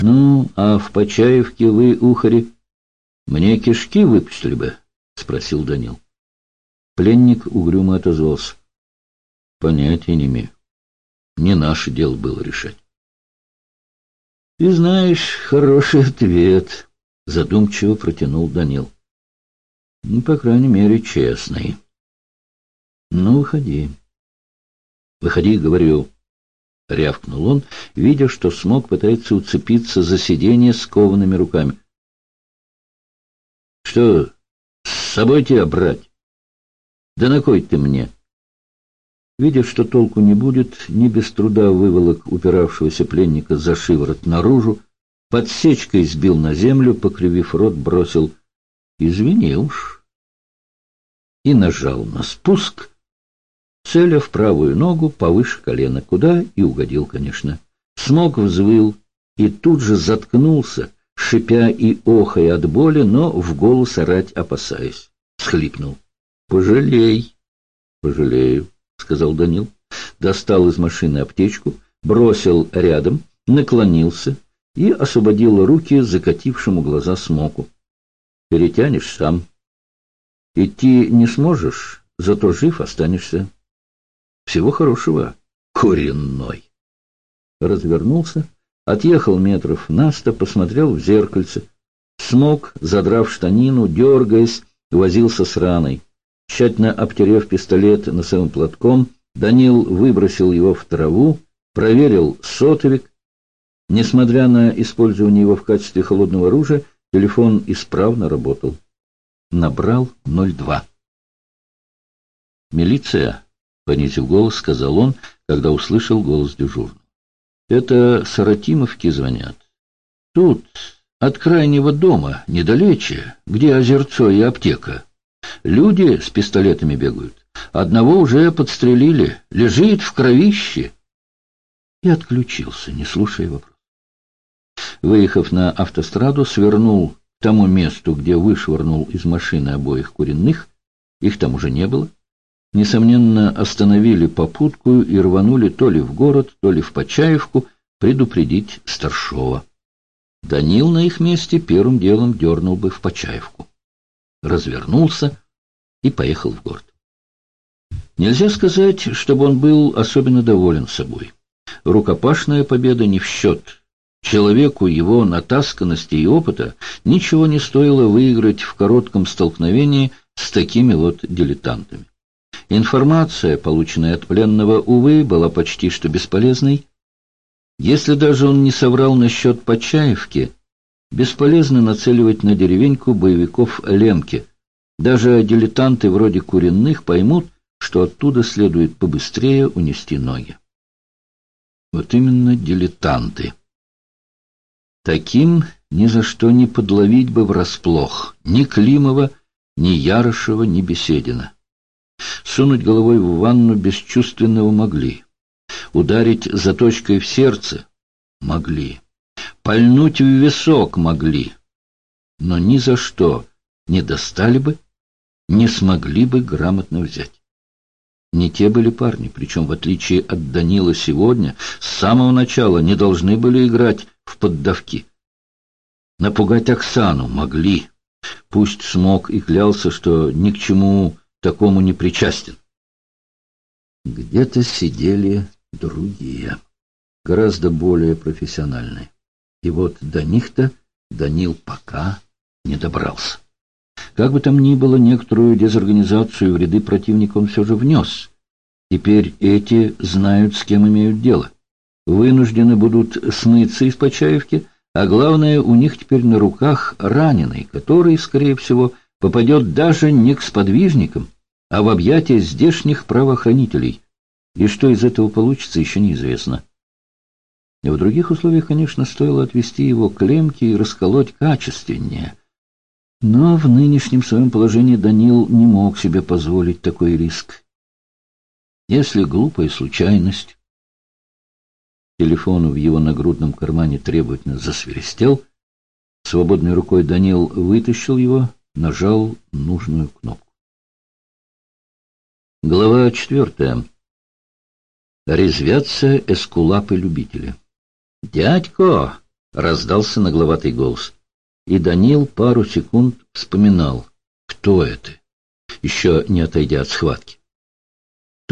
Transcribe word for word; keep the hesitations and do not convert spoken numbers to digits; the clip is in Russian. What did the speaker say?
— Ну, а в Почаевке вы, ухари, мне кишки выпустили бы? — спросил Данил. Пленник угрюмо отозвался. — Понятия не имею. Не наше дело было решать. — Ты знаешь, хороший ответ, — задумчиво протянул Данил. — Ну, по крайней мере, честный. — Ну, выходи. — Выходи, говорю, — рявкнул он, видя, что Смок пытается уцепиться за сиденье скованными руками. — Что, с собой тебя брать? Да на кой ты мне? Видя, что толку не будет, не без труда выволок упиравшегося пленника за шиворот наружу, подсечкой сбил на землю, покривив рот, бросил: «Извини уж», и нажал на спуск, целя в правую ногу повыше колена, куда и угодил, конечно. Смок взвыл и тут же заткнулся, шипя и охая от боли, но в голос орать опасаясь. Схлипнул. «Пожалей». «Пожалею», — сказал Данил. Достал из машины аптечку, бросил рядом, наклонился и освободил руки закатившему глаза Смоку. «Перетянешь сам. Идти не сможешь, зато жив останешься. Всего хорошего, коренной». Развернулся, отъехал метров на сто, посмотрел в зеркальце. Смок, задрав штанину, дергаясь, возился с раной. Тщательно обтерев пистолет носовым платком, Данил выбросил его в траву, проверил сотовик. Несмотря на использование его в качестве холодного оружия, телефон исправно работал. Набрал ноль два. «Милиция», — понизив голос, сказал он, когда услышал голос дежурного. «Это с Аратимовки звонят. Тут, от крайнего дома, недалече, где озерцо и аптека. Люди с пистолетами бегают. Одного уже подстрелили, лежит в кровище». И отключился, не слушая вопрос. Выехав на автостраду, свернул к тому месту, где вышвырнул из машины обоих куриных. Их там уже не было. Несомненно, остановили попутку и рванули то ли в город, то ли в Почаевку предупредить старшова. Данил на их месте первым делом дернул бы в Почаевку. Развернулся и поехал в город. Нельзя сказать, чтобы он был особенно доволен собой. Рукопашная победа не в счет. Человеку его натасканности и опыта ничего не стоило выиграть в коротком столкновении с такими вот дилетантами. Информация, полученная от пленного, увы, была почти что бесполезной. Если даже он не соврал насчет Почаевки, бесполезно нацеливать на деревеньку боевиков Лемки. Даже дилетанты вроде Куриных поймут, что оттуда следует побыстрее унести ноги. Вот именно дилетанты. Таким ни за что не подловить бы врасплох ни Климова, ни Ярышева, ни Беседина. Сунуть головой в ванну бесчувственного могли. Ударить заточкой в сердце могли. Пальнуть в висок могли. Но ни за что не достали бы, не смогли бы грамотно взять. Не те были парни, причем, в отличие от Данила сегодня, с самого начала не должны были играть в поддавки. Напугать Оксану могли. Пусть Смок и клялся, что ни к чему такому не причастен. Где-то сидели другие, гораздо более профессиональные. И вот до них-то Данил пока не добрался. Как бы там ни было, некоторую дезорганизацию в ряды противника он все же внес. Теперь эти знают, с кем имеют дело. Вынуждены будут смыться из Почаевки, а главное, у них теперь на руках раненый, который, скорее всего, попадет даже не к сподвижникам, а в объятия здешних правоохранителей. И что из этого получится, еще неизвестно. И в других условиях, конечно, стоило отвезти его к Лемке и расколоть качественнее. Но в нынешнем своем положении Данил не мог себе позволить такой риск. Если глупая случайность... Телефон в его нагрудном кармане требовательно засвиристел. Свободной рукой Данил вытащил его, нажал нужную кнопку. Глава четвертая. Резвятся эскулапы-любители. «Дядько!» — раздался нагловатый голос. И Данил пару секунд вспоминал, кто это, еще не отойдя от схватки.